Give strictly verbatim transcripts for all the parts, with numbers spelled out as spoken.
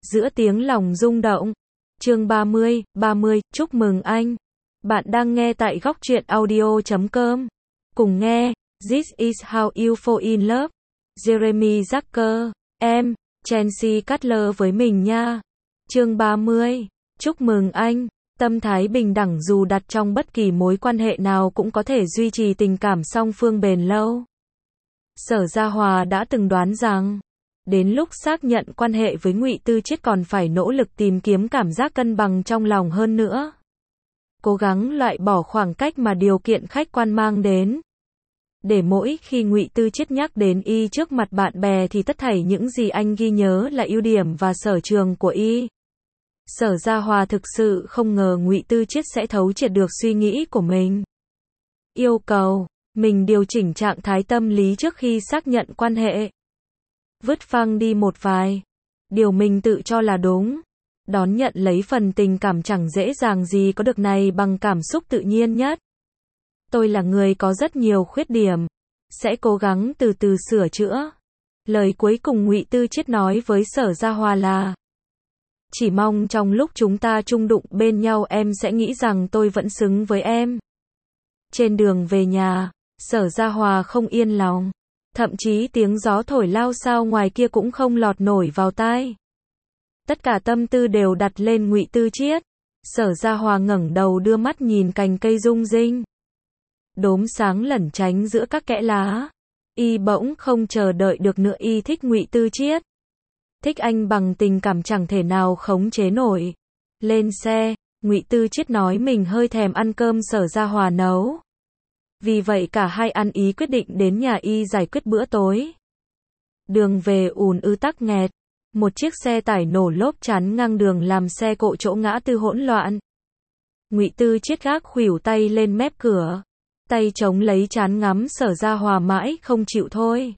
giữa tiếng lòng rung động. Chương ba mươi, ba mươi, chúc mừng anh. Bạn đang nghe tại góc truyện audio chấm com. Cùng nghe, This is how you fall in love. Jeremy Zucker, em, Chelsea Cutler với mình nha. Chương ba mươi, chúc mừng anh. Tâm thái bình đẳng dù đặt trong bất kỳ mối quan hệ nào cũng có thể duy trì tình cảm song phương bền lâu. Sở Gia Hòa đã từng đoán rằng, đến lúc xác nhận quan hệ với Ngụy Tư Chiết còn phải nỗ lực tìm kiếm cảm giác cân bằng trong lòng hơn nữa. Cố gắng loại bỏ khoảng cách mà điều kiện khách quan mang đến. Để mỗi khi Ngụy Tư Chiết nhắc đến y trước mặt bạn bè thì tất thảy những gì anh ghi nhớ là ưu điểm và sở trường của y. Sở Gia Hòa thực sự không ngờ Ngụy Tư Chiết sẽ thấu triệt được suy nghĩ của mình. Yêu cầu mình điều chỉnh trạng thái tâm lý trước khi xác nhận quan hệ. Vứt phăng đi một vài điều mình tự cho là đúng. Đón nhận lấy phần tình cảm chẳng dễ dàng gì có được này bằng cảm xúc tự nhiên nhất. Tôi là người có rất nhiều khuyết điểm, sẽ cố gắng từ từ sửa chữa. Lời cuối cùng Ngụy Tư Chiết nói với Sở Gia Hòa là: chỉ mong trong lúc chúng ta chung đụng bên nhau em sẽ nghĩ rằng tôi vẫn xứng với em. Trên đường về nhà, Sở Gia Hòa không yên lòng. Thậm chí tiếng gió thổi lao xao ngoài kia cũng không lọt nổi vào tai. Tất cả tâm tư đều đặt lên Ngụy Tư Chiết. Sở Gia Hòa ngẩng đầu đưa mắt nhìn cành cây rung rinh. Đốm sáng lẩn tránh giữa các kẽ lá. Y bỗng không chờ đợi được nữa, y thích Ngụy Tư Chiết. Thích anh bằng tình cảm chẳng thể nào khống chế nổi. Lên xe, Ngụy Tư Chiết nói mình hơi thèm ăn cơm Sở Gia Hòa nấu. Vì vậy cả hai ăn ý quyết định đến nhà y giải quyết bữa tối. Đường về ùn ứ tắc nghẹt. Một chiếc xe tải nổ lốp chắn ngang đường làm xe cộ chỗ ngã tư hỗn loạn. Ngụy Tư Chiết gác khuỷu tay lên mép cửa. Tay chống lấy trán ngắm Sở Gia Hòa mãi không chịu thôi.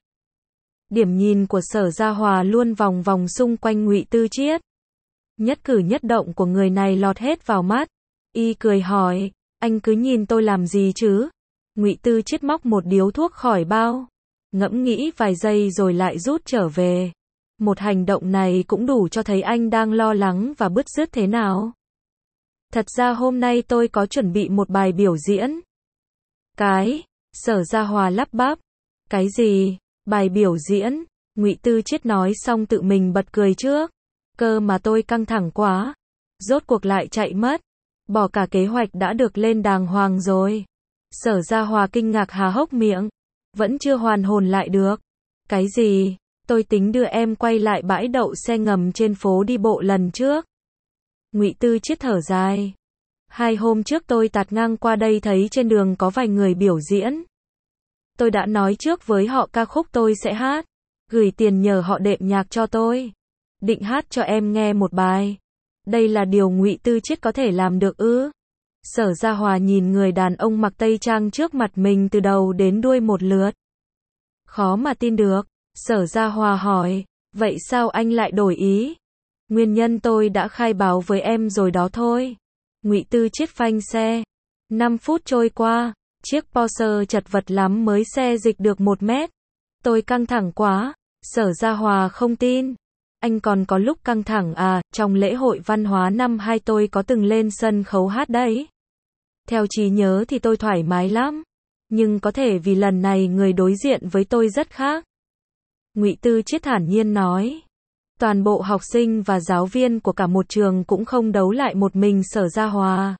Điểm nhìn của Sở Gia Hòa luôn vòng vòng xung quanh Ngụy Tư Chiết. Nhất cử nhất động của người này lọt hết vào mắt. Y cười hỏi, anh cứ nhìn tôi làm gì chứ? Ngụy Tư Chiết móc một điếu thuốc khỏi bao. Ngẫm nghĩ vài giây rồi lại rút trở về. Một hành động này cũng đủ cho thấy anh đang lo lắng và bứt rứt thế nào. Thật ra hôm nay tôi có chuẩn bị một bài biểu diễn. Cái, Sở Gia Hòa lắp bắp. Cái gì? Bài biểu diễn? Ngụy Tư Chiết nói xong tự mình bật cười trước. Cơ mà tôi căng thẳng quá. Rốt cuộc lại chạy mất. Bỏ cả kế hoạch đã được lên đàng hoàng rồi. Sở Gia Hòa kinh ngạc há hốc miệng. Vẫn chưa hoàn hồn lại được. Cái gì? Tôi tính đưa em quay lại bãi đậu xe ngầm trên phố đi bộ lần trước. Ngụy Tư Chiết thở dài. Hai hôm trước tôi tạt ngang qua đây thấy trên đường có vài người biểu diễn. Tôi đã nói trước với họ ca khúc tôi sẽ hát. Gửi tiền nhờ họ đệm nhạc cho tôi. Định hát cho em nghe một bài. Đây là điều Ngụy Tư Chiết có thể làm được ư? Sở Gia Hòa nhìn người đàn ông mặc tây trang trước mặt mình từ đầu đến đuôi một lượt. Khó mà tin được. Sở Gia Hòa hỏi, vậy sao anh lại đổi ý? Nguyên nhân tôi đã khai báo với em rồi đó thôi. Ngụy Tư Chiết phanh xe. Năm phút trôi qua, chiếc Porsche chật vật lắm mới xe dịch được một mét. Tôi căng thẳng quá. Sở Gia Hòa không tin. Anh còn có lúc căng thẳng à? Trong lễ hội văn hóa năm hai tôi có từng lên sân khấu hát đấy. Theo trí nhớ thì tôi thoải mái lắm. Nhưng có thể vì lần này người đối diện với tôi rất khác. Ngụy Tư Chiết thản nhiên nói. Toàn bộ học sinh và giáo viên của cả một trường cũng không đấu lại một mình Sở Gia Hòa.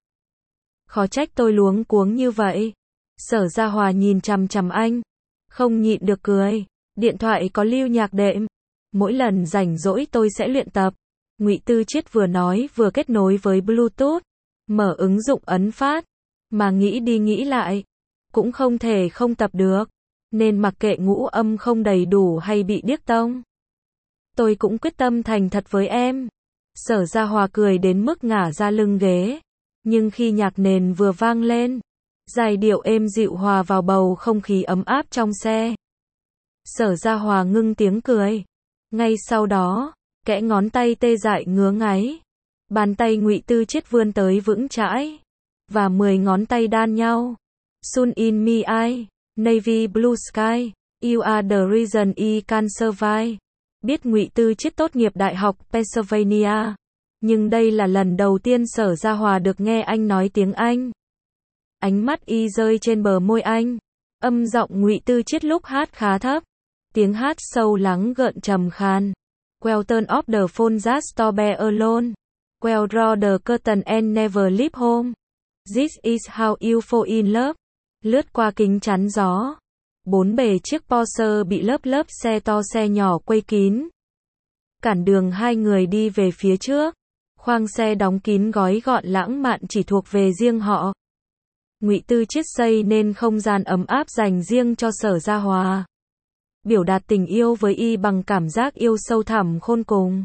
Khó trách tôi luống cuống như vậy. Sở Gia Hòa nhìn chằm chằm anh. Không nhịn được cười. Điện thoại có lưu nhạc đệm. Mỗi lần rảnh rỗi tôi sẽ luyện tập. Ngụy Tư Chiết vừa nói vừa kết nối với Bluetooth. Mở ứng dụng ấn phát. Mà nghĩ đi nghĩ lại. Cũng không thể không tập được. Nên mặc kệ ngũ âm không đầy đủ hay bị điếc tông. Tôi cũng quyết tâm thành thật với em. Sở Gia Hòa cười đến mức ngả ra lưng ghế. Nhưng khi nhạc nền vừa vang lên, giai điệu êm dịu hòa vào bầu không khí ấm áp trong xe. Sở Gia Hòa ngưng tiếng cười. Ngay sau đó, kẽ ngón tay tê dại ngứa ngáy. Bàn tay Ngụy Tư Chiết vươn tới vững chãi. Và mười ngón tay đan nhau. Sun in me eye. Navy blue sky, you are the reason I can survive. Biết Ngụy Tư Chiết tốt nghiệp Đại học Pennsylvania, nhưng đây là lần đầu tiên Sở Gia Hòa được nghe anh nói tiếng Anh. Ánh mắt y rơi trên bờ môi anh. Âm giọng Ngụy Tư Chiết lúc hát khá thấp. Tiếng hát sâu lắng gợn trầm khan. Well turn off the phone just to be alone. Well draw the curtain and never leave home. This is how you fall in love. Lướt qua kính chắn gió. Bốn bề chiếc Porsche bị lớp lớp xe to xe nhỏ quây kín. Cản đường hai người đi về phía trước. Khoang xe đóng kín gói gọn lãng mạn chỉ thuộc về riêng họ. Ngụy Tư Chiết xây nên không gian ấm áp dành riêng cho Sở Gia Hòa. Biểu đạt tình yêu với y bằng cảm giác yêu sâu thẳm khôn cùng.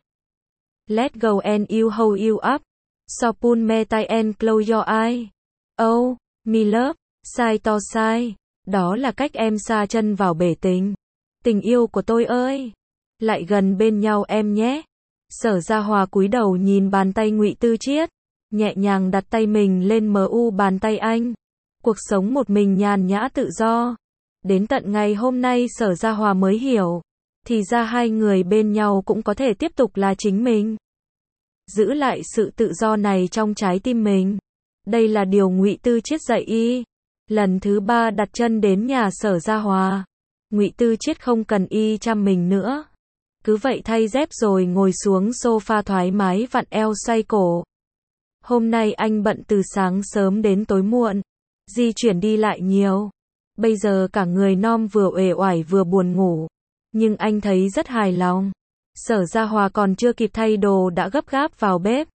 Let go and you hold you up. So pull me tight and close your eye. Oh, me love, side to side. Đó là cách em sa chân vào bể tình. Tình yêu của tôi ơi. Lại gần bên nhau em nhé. Sở Gia Hòa cúi đầu nhìn bàn tay Ngụy Tư Chiết. Nhẹ nhàng đặt tay mình lên mu bàn tay anh. Cuộc sống một mình nhàn nhã tự do. Đến tận ngày hôm nay Sở Gia Hòa mới hiểu. Thì ra hai người bên nhau cũng có thể tiếp tục là chính mình. Giữ lại sự tự do này trong trái tim mình. Đây là điều Ngụy Tư Chiết dạy y. Lần thứ ba đặt chân đến nhà Sở Gia Hòa. Ngụy Tư Chiết không cần y chăm mình nữa. Cứ vậy thay dép rồi ngồi xuống sofa thoải mái vặn eo xoay cổ. Hôm nay anh bận từ sáng sớm đến tối muộn. Di chuyển đi lại nhiều. Bây giờ cả người non vừa uể oải vừa buồn ngủ. Nhưng anh thấy rất hài lòng. Sở Gia Hòa còn chưa kịp thay đồ đã gấp gáp vào bếp.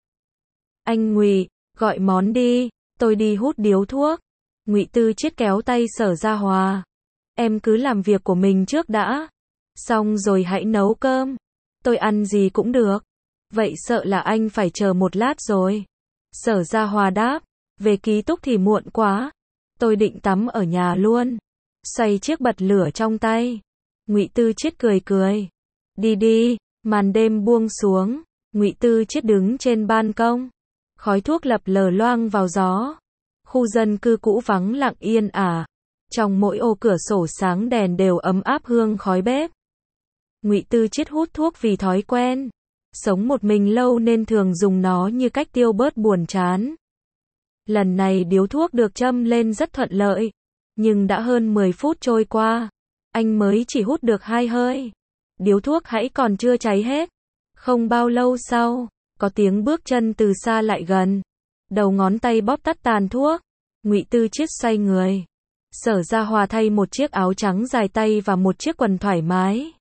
Anh Ngụy, gọi món đi, tôi đi hút điếu thuốc. Ngụy Tư Chiết kéo tay Sở Gia Hòa. Em cứ làm việc của mình trước đã. Xong rồi hãy nấu cơm. Tôi ăn gì cũng được. Vậy sợ là anh phải chờ một lát rồi. Sở Gia Hòa đáp. Về ký túc thì muộn quá. Tôi định tắm ở nhà luôn. Xoay chiếc bật lửa trong tay. Ngụy Tư Chiết cười cười. Đi đi. Màn đêm buông xuống. Ngụy Tư Chiết đứng trên ban công. Khói thuốc lập lờ loang vào gió. Khu dân cư cũ vắng lặng yên ả. Trong mỗi ô cửa sổ sáng đèn đều ấm áp hương khói bếp. Ngụy Tư Chiết hút thuốc vì thói quen. Sống một mình lâu nên thường dùng nó như cách tiêu bớt buồn chán. Lần này điếu thuốc được châm lên rất thuận lợi. Nhưng đã hơn mười phút trôi qua. Anh mới chỉ hút được hai hơi. Điếu thuốc hãy còn chưa cháy hết. Không bao lâu sau, có tiếng bước chân từ xa lại gần. Đầu ngón tay bóp tắt tàn thuốc. Ngụy Tư Chiết xoay người. Sở Gia Hòa thay một chiếc áo trắng dài tay và một chiếc quần thoải mái.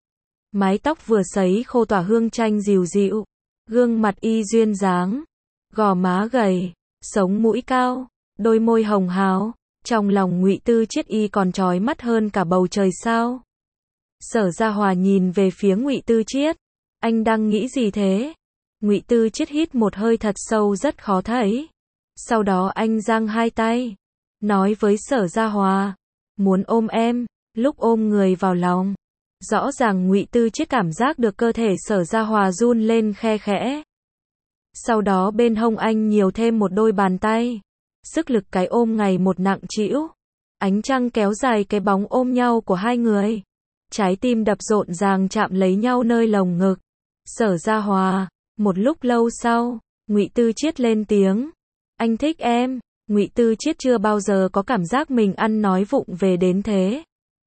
Mái tóc vừa sấy khô tỏa hương chanh dịu dịu. Gương mặt y duyên dáng. Gò má gầy. Sống mũi cao. Đôi môi hồng hào. Trong lòng Ngụy Tư Chiết y còn chói mắt hơn cả bầu trời sao. Sở Gia Hòa nhìn về phía Ngụy Tư Chiết. Anh đang nghĩ gì thế? Ngụy Tư Chiết hít một hơi thật sâu rất khó thấy. Sau đó anh giang hai tay. Nói với Sở Gia Hòa. Muốn ôm em. Lúc ôm người vào lòng. Rõ ràng Ngụy Tư Chiết cảm giác được cơ thể Sở Gia Hòa run lên khe khẽ. Sau đó bên hông anh nhiều thêm một đôi bàn tay. Sức lực cái ôm ngày một nặng trĩu. Ánh trăng kéo dài cái bóng ôm nhau của hai người. Trái tim đập rộn ràng chạm lấy nhau nơi lồng ngực. Sở Gia Hòa. Một lúc lâu sau, Ngụy Tư Chiết lên tiếng. Anh thích em. Ngụy Tư Chiết chưa bao giờ có cảm giác mình ăn nói vụng về đến thế.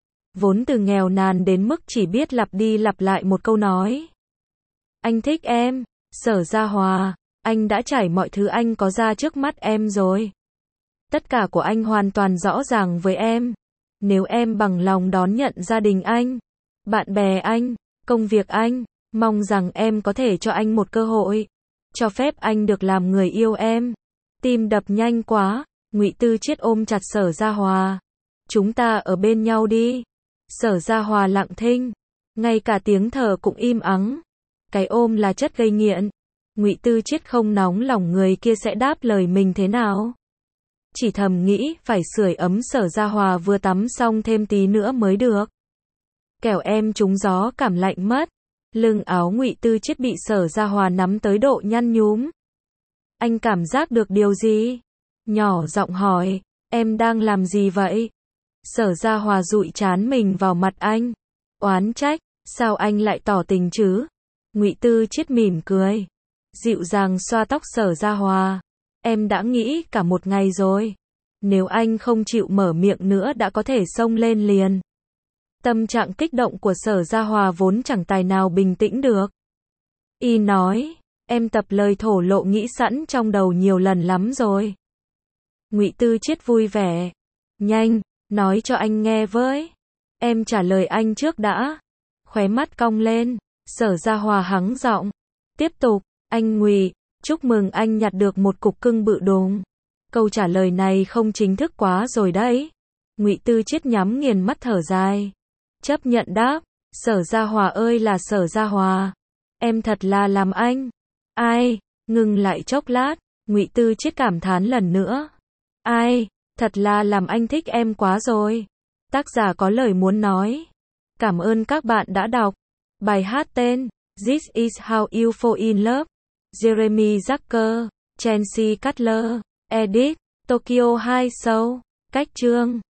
Vốn từ nghèo nàn đến mức chỉ biết lặp đi lặp lại một câu nói. Anh thích em. Sở Gia Hòa. Anh đã trải mọi thứ anh có ra trước mắt em rồi. Tất cả của anh hoàn toàn rõ ràng với em. Nếu em bằng lòng đón nhận gia đình anh, bạn bè anh, công việc anh, mong rằng em có thể cho anh một cơ hội. Cho phép anh được làm người yêu em. Tim đập nhanh quá. Ngụy Tư Chiết ôm chặt Sở Gia Hòa. Chúng ta ở bên nhau đi. Sở Gia Hòa lặng thinh. Ngay cả tiếng thở cũng im ắng. Cái ôm là chất gây nghiện. Ngụy Tư Chiết không nóng lòng người kia sẽ đáp lời mình thế nào. Chỉ thầm nghĩ phải sưởi ấm Sở Gia Hòa vừa tắm xong thêm tí nữa mới được. Kẻo em trúng gió cảm lạnh mất. Lưng áo Ngụy Tư Chiết bị Sở Gia Hòa nắm tới độ nhăn nhúm. Anh cảm giác được điều gì? Nhỏ giọng hỏi. Em đang làm gì vậy? Sở Gia Hòa dụi trán mình vào mặt anh. Oán trách. Sao anh lại tỏ tình chứ? Ngụy Tư Chiết mỉm cười, dịu dàng xoa tóc Sở Gia Hòa. Em đã nghĩ cả một ngày rồi. Nếu anh không chịu mở miệng nữa đã có thể xông lên liền. Tâm trạng kích động của Sở Gia Hòa vốn chẳng tài nào bình tĩnh được. Y nói, em tập lời thổ lộ nghĩ sẵn trong đầu nhiều lần lắm rồi. Ngụy Tư Chiết vui vẻ. Nhanh, nói cho anh nghe với. Em trả lời anh trước đã. Khóe mắt cong lên, Sở Gia Hòa hắng giọng. Tiếp tục, anh Ngụy, chúc mừng anh nhặt được một cục cưng bự đùng. Câu trả lời này không chính thức quá rồi đấy. Ngụy Tư Chiết nhắm nghiền mắt thở dài. Chấp nhận đáp, Sở Gia Hòa ơi là Sở Gia Hòa. Em thật là làm anh. Ai, ngừng lại chốc lát, Ngụy Tư Chiết cảm thán lần nữa. Ai, thật là làm anh thích em quá rồi. Tác giả có lời muốn nói. Cảm ơn các bạn đã đọc. Bài hát tên This is how you fall in love. Jeremy Zucker, Chelsea Cutler, Edit, Tokyo hai Show. Cách chương